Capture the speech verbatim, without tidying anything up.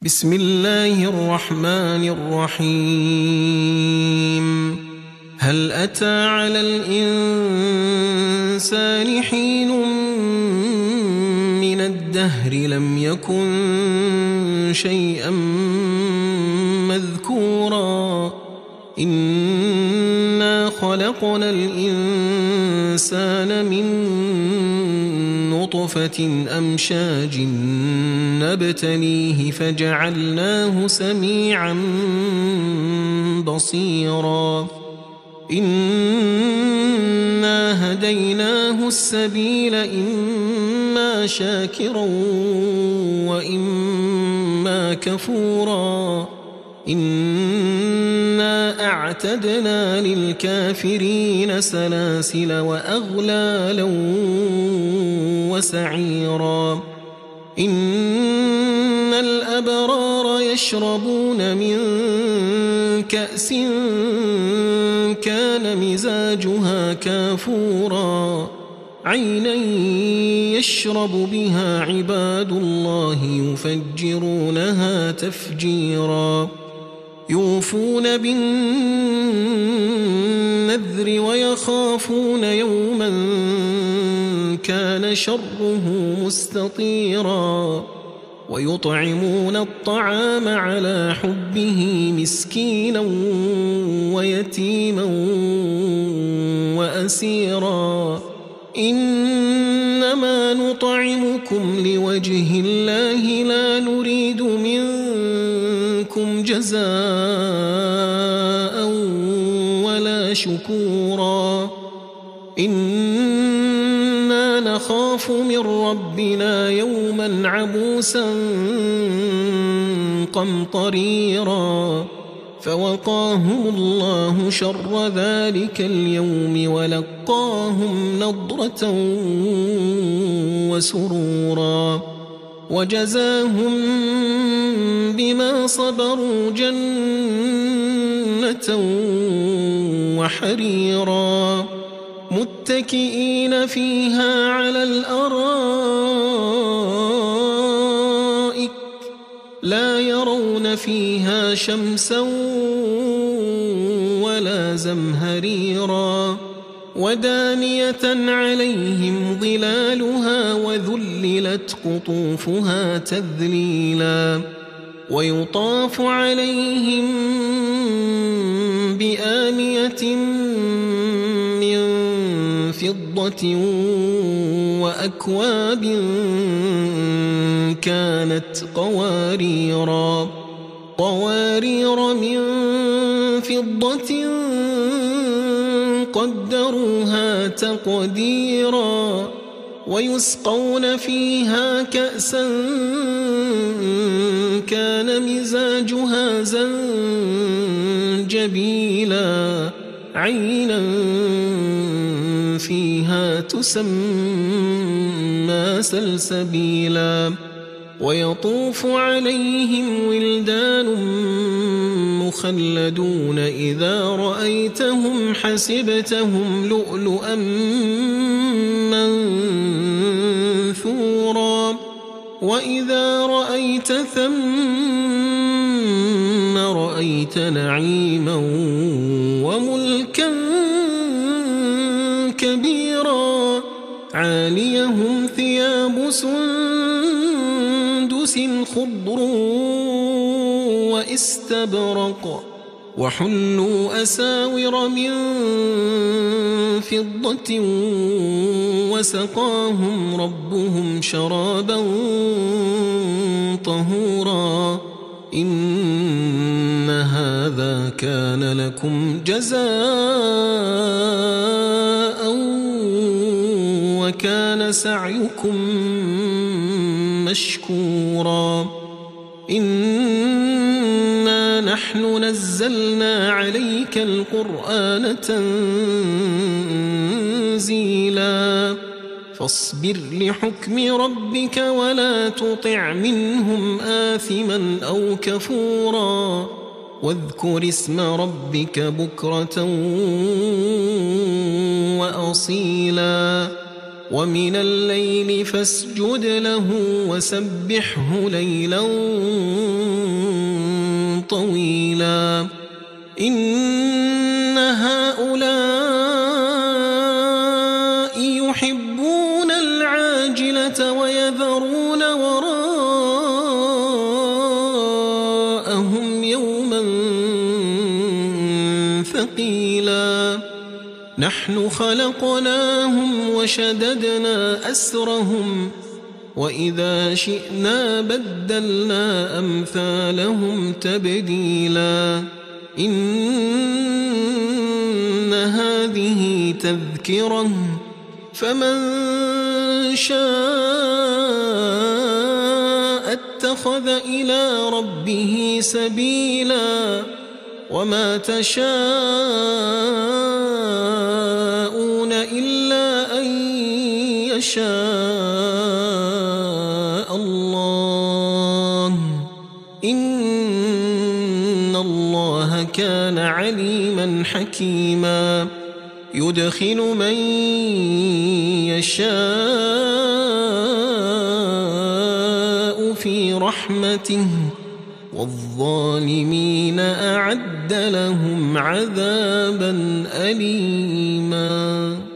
بسم الله الرحمن الرحيم هل أتى على الإنسان حين من الدهر لم يكن شيئا مذكورا إنا خلقنا الإنسان من نطفة أمشاج نبتليه فجعلناه سميعا بصيرا إنا هديناه السبيل إما شاكرا وإما كفورا إنا أعتدنا للكافرين سلاسل وأغلالا وسعيرا إن الأبرار يشربون من كأس كان مزاجها كافورا عينا يشرب بها عباد الله يفجرونها تفجيرا يوفون بالنذر ويخافون يوما كان شره مستطيرا ويطعمون الطعام على حبه مسكينا ويتيما وأسيرا إنما نطعمكم لوجه الله لا نريد منكم جزاء ولا شكورا إنا نخاف من ربنا يوما عبوسا قمطريرا فوقاهم الله شر ذلك اليوم ولقاهم نضرة وسرورا وجزاهم بما صبروا جنة وحريرا متكئين فيها على الأرائك لا يرون فيها شمسا ولا زمهريرا ودانية عليهم ظلالها وذللت قطوفها تذليلا ويطاف عليهم بآنية من فضة وأكواب كانت قواريرا قوارير من فضة قدروها تقديرا ويسقون فيها كأسا كان مزاجها زنجبيلا عينا فيها تسمى سلسبيلا ويطوف عليهم ولدان مخلدون إذا رأيتهم حسبتهم لؤلؤا منثورا وإذا رأيت ثم رأيت نعيما وملكا كبيرا عاليهم ثياب سندس خضر واستبرق وحلوا أساور من فضة وسقاهم ربهم شرابا طهورا إن هذا كان لكم جزاء وكان سعيكم مشكورا إنا نحن نزلنا عليك القرآن تنزيلا فاصبر لحكم ربك ولا تطع منهم آثما أو كفورا واذكر اسم ربك بكرة وأصيلا ومن الليل فاسجد له وسبحه ليلا طويلا إن هؤلاء يحبون العاجلة ويذرون وراءهم يوما ثقيلا نحن خلقناهم وشددنا أسرهم وإذا شئنا بدلنا أمثالهم تبديلا إن هذه تذكرة فمن شاء اتخذ إلى ربه سبيلا وما تشاءون إلا أن يشاء الله إن الله كان عليما حكيما يدخل من يشاء في رحمته والظالمين أعد لهم عذابا أليما.